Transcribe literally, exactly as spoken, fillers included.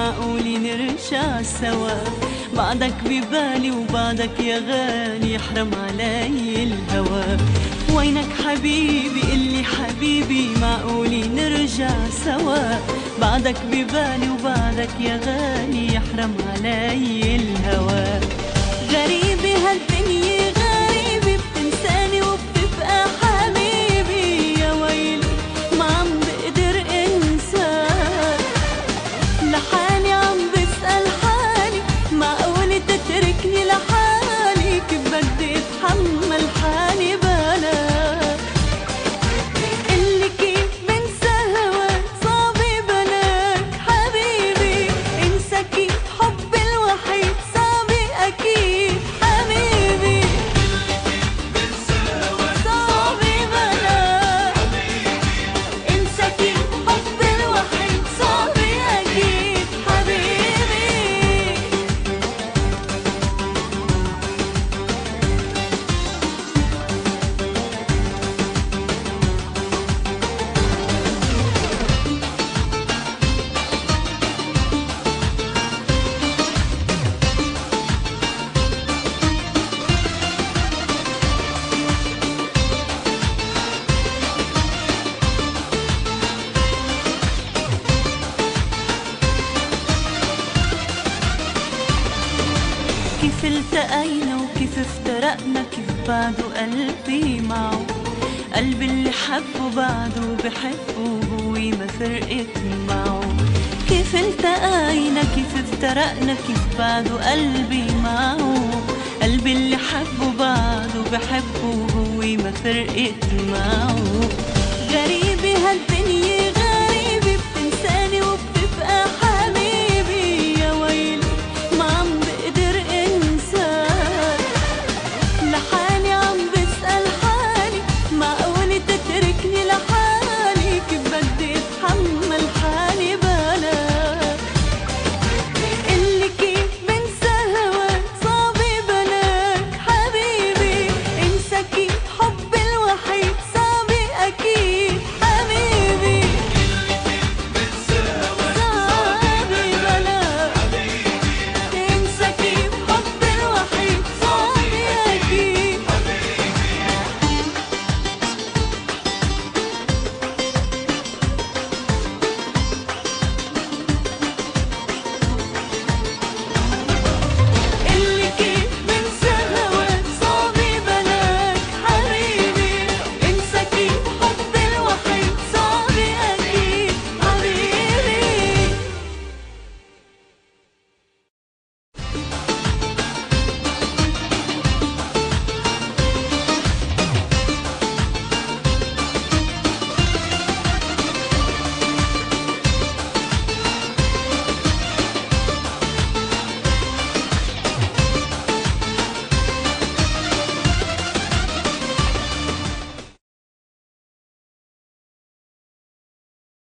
معقول نرجع سوا؟ بعدك ببالي وبعدك يا غالي يحرم علي الهوى. وينك حبيبي قلي حبيبي معقول نرجع سوا؟ بعدك ببالي وبعدك يا غالي يحرم علي الهوى. غريبة هالدنيا غريبة بتنساني وبتبقى حبيبي، يا ويلي ما عم بقدر انساك. لحالي عم بسأل حالي معقول تتركني لحالي؟ كيف بدي اتحمل حالي بلاك؟ قلي كيف بنسى هواك صعب بلاك حبيبي؟ انسى كيف حبي الوحيد صعب اكيد حبيبي. صعب بلاك انسى كيف حبي الوحيد صعب اكيد حبيبي. كيف التقينا وكيف افترقنا، كيف بعده قلبي معه؟ قلبي اللي حبه بعده بحبه وهو ما فرقت معه. كيف التقينا كيف افترقنا، كيف بعده قلبي معه؟ قلبي اللي حبه بعده بحبه وهو ما فرقت معه.